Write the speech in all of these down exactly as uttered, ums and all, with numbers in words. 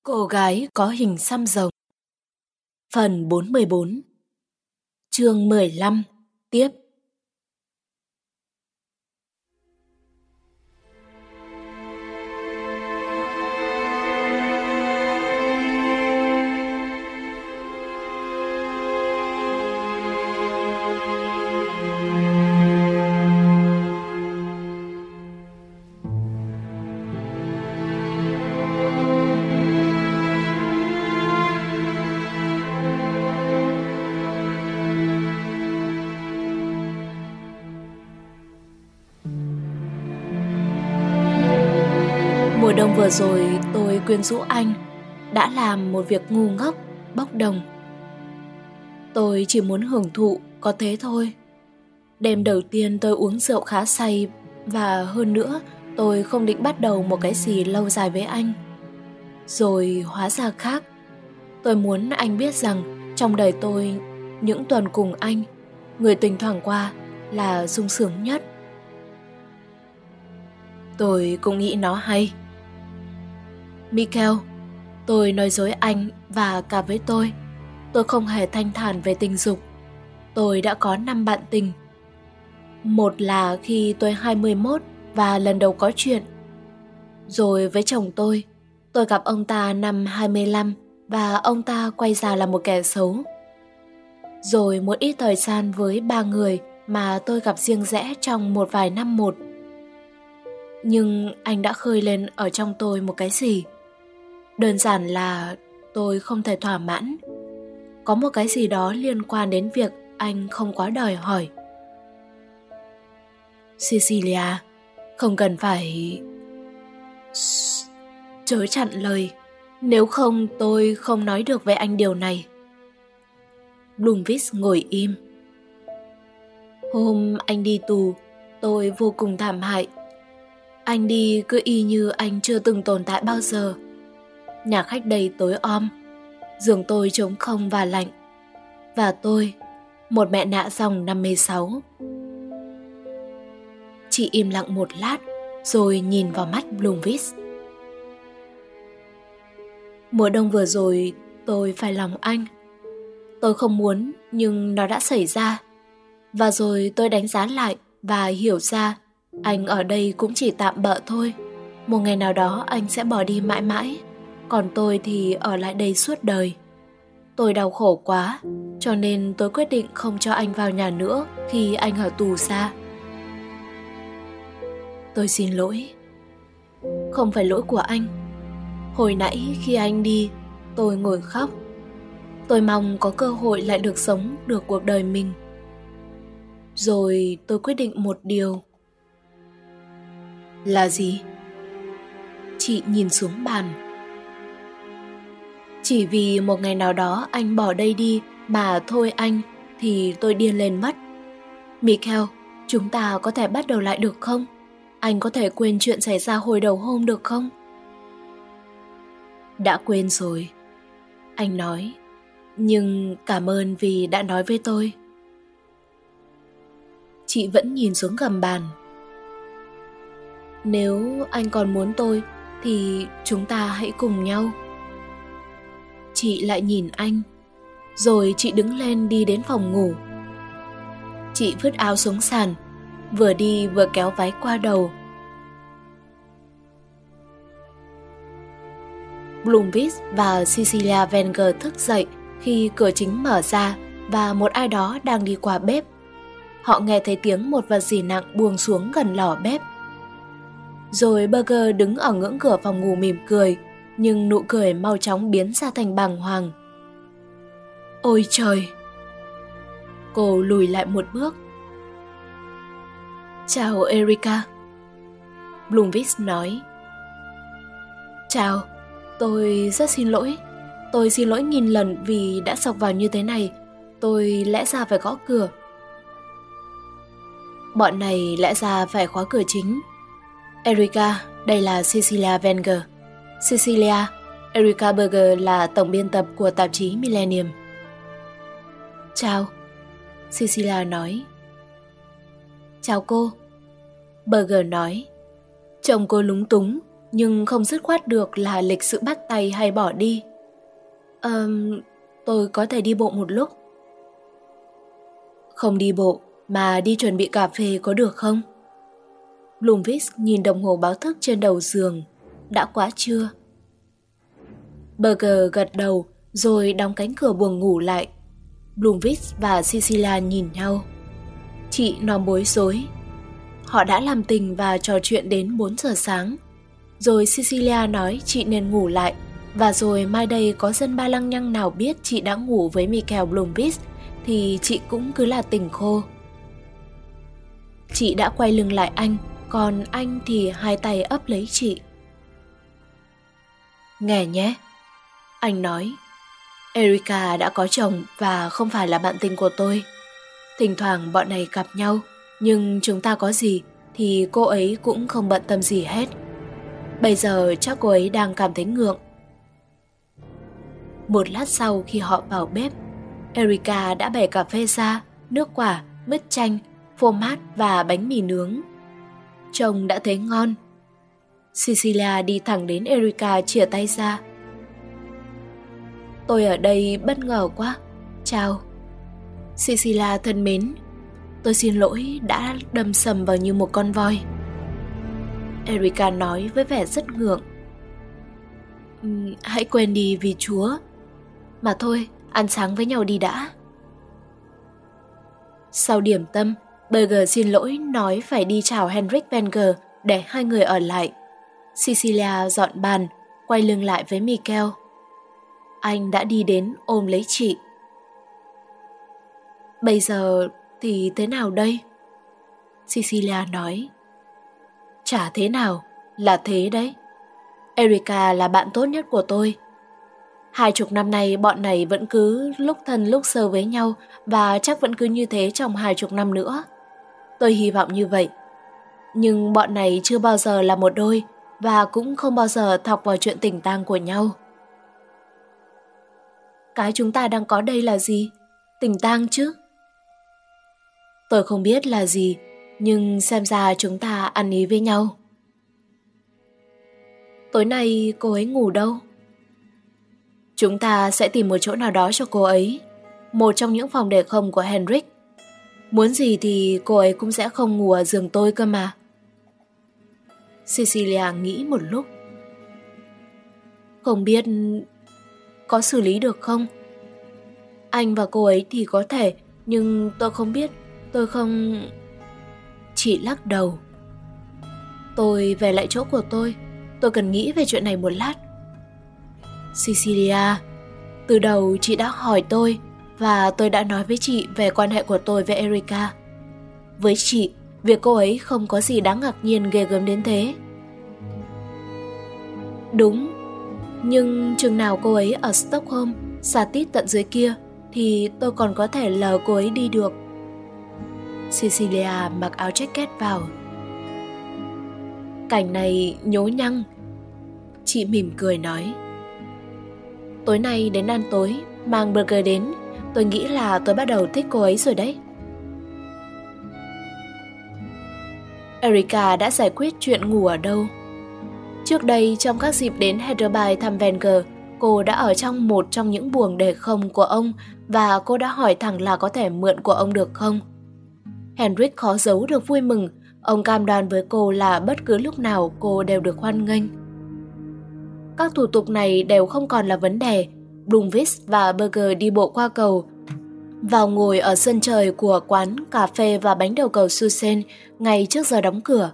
Cô gái có hình xăm rồng. Phần bốn mươi bốn. Chương mười lăm. Tiếp. Mùa đông vừa rồi tôi quyến rũ anh, đã làm một việc ngu ngốc, bốc đồng. Tôi chỉ muốn hưởng thụ, có thế thôi. Đêm đầu tiên tôi uống rượu khá say, và hơn nữa tôi không định bắt đầu một cái gì lâu dài với anh. Rồi hóa ra khác. Tôi muốn anh biết rằng trong đời tôi, những tuần cùng anh, người tình thoảng qua là sung sướng nhất. Tôi cũng nghĩ nó hay. Michael, tôi nói dối anh và cả với tôi. Tôi không hề thanh thản về tình dục. Tôi đã có năm bạn tình. Một là khi tôi hai mươi mốt và lần đầu có chuyện. Rồi với chồng tôi, tôi gặp ông ta năm hai mươi lăm và ông ta quay ra là một kẻ xấu. Rồi một ít thời gian với ba người mà tôi gặp riêng rẽ trong một vài năm một. Nhưng anh đã khơi lên ở trong tôi một cái gì. Đơn giản là tôi không thể thỏa mãn. Có một cái gì đó liên quan đến việc anh không quá đòi hỏi. Cecilia, không cần phải... Shh, chớ chặn lời. Nếu không tôi không nói được với anh điều này. Blomqvist ngồi im. Hôm anh đi tù, tôi vô cùng thảm hại. Anh đi cứ y như anh chưa từng tồn tại bao giờ. Nhà khách đầy tối om, giường tôi trống không và lạnh. Và tôi, một mẹ nạ dòng năm mươi sáu. Chị im lặng một lát, rồi nhìn vào mắt Blomqvist. Mùa đông vừa rồi, tôi phải lòng anh. Tôi không muốn, nhưng nó đã xảy ra. Và rồi tôi đánh giá lại và hiểu ra anh ở đây cũng chỉ tạm bợ thôi. Một ngày nào đó anh sẽ bỏ đi mãi mãi. Còn tôi thì ở lại đây suốt đời. Tôi đau khổ quá, cho nên tôi quyết định không cho anh vào nhà nữa khi anh ở tù ra. Tôi xin lỗi. Không phải lỗi của anh. Hồi nãy khi anh đi, tôi ngồi khóc. Tôi mong có cơ hội lại được sống được cuộc đời mình. Rồi tôi quyết định một điều. Là gì? Chị nhìn xuống bàn. Chỉ vì một ngày nào đó anh bỏ đây đi mà thôi anh thì tôi điên lên mất. Michael, chúng ta có thể bắt đầu lại được không? Anh có thể quên chuyện xảy ra hồi đầu hôm được không? Đã quên rồi, anh nói. Nhưng cảm ơn vì đã nói với tôi. Chị vẫn nhìn xuống gầm bàn. Nếu anh còn muốn tôi thì chúng ta hãy cùng nhau. Chị lại nhìn anh. Rồi chị đứng lên đi đến phòng ngủ. Chị vứt áo xuống sàn, vừa đi vừa kéo váy qua đầu. Blomqvist và Cecilia Wenger thức dậy khi cửa chính mở ra và một ai đó đang đi qua bếp. Họ nghe thấy tiếng một vật gì nặng buông xuống gần lò bếp. Rồi Berger đứng ở ngưỡng cửa phòng ngủ mỉm cười, nhưng nụ cười mau chóng biến ra thành bàng hoàng. Ôi trời! Cô lùi lại một bước. Chào Erika. Blomqvist nói. Chào, tôi rất xin lỗi. Tôi xin lỗi nghìn lần vì đã xộc vào như thế này. Tôi lẽ ra phải gõ cửa. Bọn này lẽ ra phải khóa cửa chính. Erika, đây là Cecilia Wenger. Cecilia, Erika Berger là tổng biên tập của tạp chí Millennium. Chào, Cecilia nói. Chào cô, Berger nói. Trông cô lúng túng, nhưng không dứt khoát được là lịch sự bắt tay hay bỏ đi. Ờm, tôi có thể đi bộ một lúc. Không đi bộ, mà đi chuẩn bị cà phê có được không? Blomqvist nhìn đồng hồ báo thức trên đầu giường. Đã quá trưa. Berger gật đầu rồi đóng cánh cửa buồng ngủ lại. Blomqvist và Cecilia nhìn nhau. Chị nó bối rối. Họ đã làm tình và trò chuyện đến bốn giờ sáng. Rồi Cecilia nói chị nên ngủ lại. Và rồi mai đây có dân ba lăng nhăng nào biết chị đã ngủ với Michael Blomqvist thì chị cũng cứ là tình khô. Chị đã quay lưng lại anh, còn anh thì hai tay ấp lấy chị. Nghe nhé, anh nói. Erica đã có chồng và không phải là bạn tình của tôi. Thỉnh thoảng bọn này gặp nhau, nhưng chúng ta có gì thì cô ấy cũng không bận tâm gì hết. Bây giờ chắc cô ấy đang cảm thấy ngượng. Một lát sau khi họ vào bếp, Erica đã bày cà phê ra, nước quả, mứt chanh, phô mát và bánh mì nướng. Trông đã thấy ngon. Cecilia đi thẳng đến Erica chìa tay ra. Tôi ở đây bất ngờ quá. Chào. Cecilia thân mến, tôi xin lỗi đã đâm sầm vào như một con voi. Erica nói với vẻ rất ngượng. Um, hãy quên đi vì Chúa. Mà thôi, ăn sáng với nhau đi đã. Sau điểm tâm, Berger xin lỗi nói phải đi chào Henrik Wenger để hai người ở lại. Cecilia dọn bàn, quay lưng lại với Michael. Anh đã đi đến ôm lấy chị. Bây giờ thì thế nào đây? Cecilia nói. Chả thế nào, là thế đấy. Erica là bạn tốt nhất của tôi. Hai chục năm nay bọn này vẫn cứ lúc thân lúc sơ với nhau và chắc vẫn cứ như thế trong hai chục năm nữa. Tôi hy vọng như vậy. Nhưng bọn này chưa bao giờ là một đôi và cũng không bao giờ thọc vào chuyện tình tang của nhau. Cái chúng ta đang có đây là gì? Tình tang chứ? Tôi không biết là gì, nhưng xem ra chúng ta ăn ý với nhau. Tối nay cô ấy ngủ đâu? Chúng ta sẽ tìm một chỗ nào đó cho cô ấy. Một trong những phòng để không của Henrik. Muốn gì thì cô ấy cũng sẽ không ngủ ở giường tôi cơ mà. Cecilia nghĩ một lúc. Không biết có xử lý được không? Anh và cô ấy thì có thể, nhưng tôi không biết, tôi không... Chị lắc đầu. Tôi về lại chỗ của tôi, tôi cần nghĩ về chuyện này một lát. Cecilia, từ đầu chị đã hỏi tôi và tôi đã nói với chị về quan hệ của tôi với Erica. Với chị, việc cô ấy không có gì đáng ngạc nhiên ghê gớm đến thế. Đúng, nhưng chừng nào cô ấy ở Stockholm, xa tít tận dưới kia, thì tôi còn có thể lờ cô ấy đi được. Cecilia mặc áo jacket vào. Cảnh này nhố nhăng. Chị mỉm cười nói. Tối nay đến ăn tối, mang burger đến. Tôi nghĩ là tôi bắt đầu thích cô ấy rồi đấy. Erica đã giải quyết chuyện ngủ ở đâu. Trước đây trong các dịp đến Hyderabad thăm Wenger, cô đã ở trong một trong những buồng để không của ông và cô đã hỏi thẳng là có thể mượn của ông được không. Henrik khó giấu được vui mừng, ông cam đoan với cô là bất cứ lúc nào cô đều được hoan nghênh. Các thủ tục này đều không còn là vấn đề. Blomqvist và Berger đi bộ qua cầu, vào ngồi ở sân trời của quán cà phê và bánh đầu cầu Susen ngay trước giờ đóng cửa.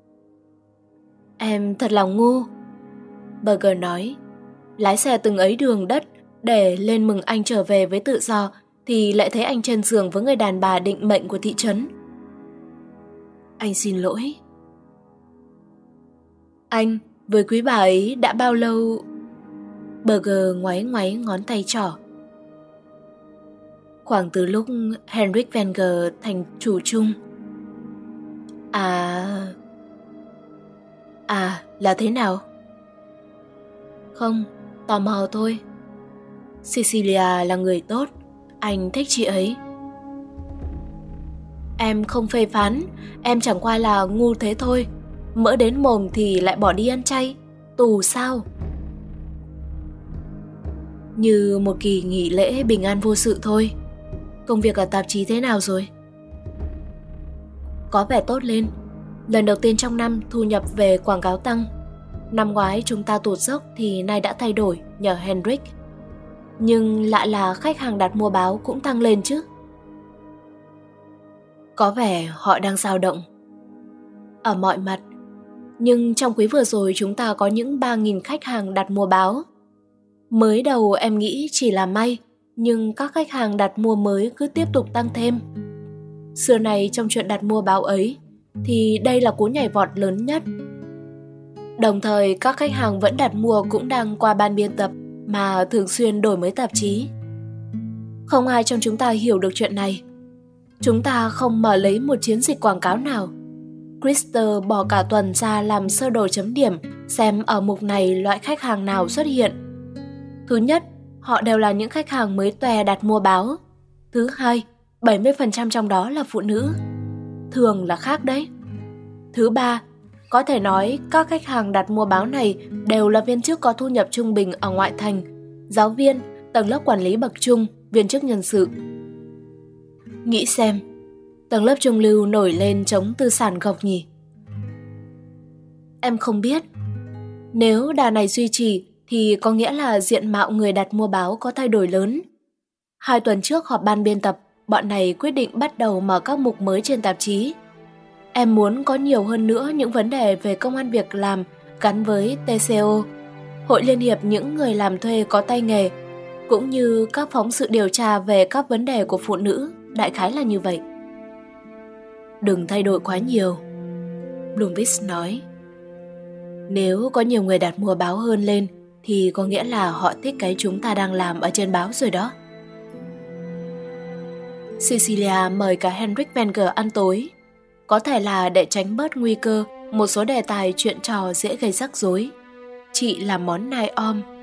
Em thật là ngu, Berger nói. Lái xe từng ấy đường đất để lên mừng anh trở về với tự do thì lại thấy anh trên giường với người đàn bà định mệnh của thị trấn. Anh xin lỗi. Anh với quý bà ấy đã bao lâu? Berger ngoáy ngoáy ngón tay trỏ. Khoảng từ lúc Henrik Wenger thành chủ chung. À... À, là thế nào? Không, tò mò thôi. Cecilia là người tốt, anh thích chị ấy. Em không phê phán, em chẳng qua là ngu thế thôi. mỡ đến mồm thì lại bỏ đi ăn chay, tù sao? Như một kỳ nghỉ lễ bình an vô sự thôi. Công việc ở tạp chí thế nào rồi? Có vẻ tốt lên. Lần đầu tiên trong năm thu nhập về quảng cáo tăng. Năm ngoái chúng ta tụt dốc thì nay đã thay đổi nhờ Hendrik. Nhưng lạ là khách hàng đặt mua báo cũng tăng lên chứ. Có vẻ họ đang dao động ở mọi mặt. Nhưng trong quý vừa rồi chúng ta có những ba nghìn khách hàng đặt mua báo. Mới đầu em nghĩ chỉ là may, nhưng các khách hàng đặt mua mới cứ tiếp tục tăng thêm. Xưa này trong chuyện đặt mua báo ấy thì đây là cú nhảy vọt lớn nhất. Đồng thời các khách hàng vẫn đặt mua cũng đang qua ban biên tập mà thường xuyên đổi mới tạp chí. Không ai trong chúng ta hiểu được chuyện này. Chúng ta không mở lấy một chiến dịch quảng cáo nào. Krister bỏ cả tuần ra làm sơ đồ chấm điểm xem ở mục này loại khách hàng nào xuất hiện. Thứ nhất, họ đều là những khách hàng mới tòe đặt mua báo. Thứ hai, bảy mươi phần trăm trong đó là phụ nữ. Thường là khác đấy. Thứ ba, có thể nói các khách hàng đặt mua báo này đều là viên chức có thu nhập trung bình ở ngoại thành, giáo viên, tầng lớp quản lý bậc trung, viên chức nhân sự. Nghĩ xem, tầng lớp trung lưu nổi lên chống tư sản gộc nhỉ? Em không biết. Nếu đà này duy trì thì có nghĩa là diện mạo người đặt mua báo có thay đổi lớn. Hai tuần trước họp ban biên tập, bọn này quyết định bắt đầu mở các mục mới trên tạp chí. Em muốn có nhiều hơn nữa những vấn đề về công ăn việc làm gắn với tê xê ô, Hội Liên hiệp những người làm thuê có tay nghề, cũng như các phóng sự điều tra về các vấn đề của phụ nữ, đại khái là như vậy. Đừng thay đổi quá nhiều, Blomqvist nói. Nếu có nhiều người đặt mua báo hơn lên thì có nghĩa là họ thích cái chúng ta đang làm ở trên báo rồi đó. Cecilia mời cả Henrik Wenger ăn tối, có thể là để tránh bớt nguy cơ một số đề tài chuyện trò dễ gây rắc rối. Chị làm món nai om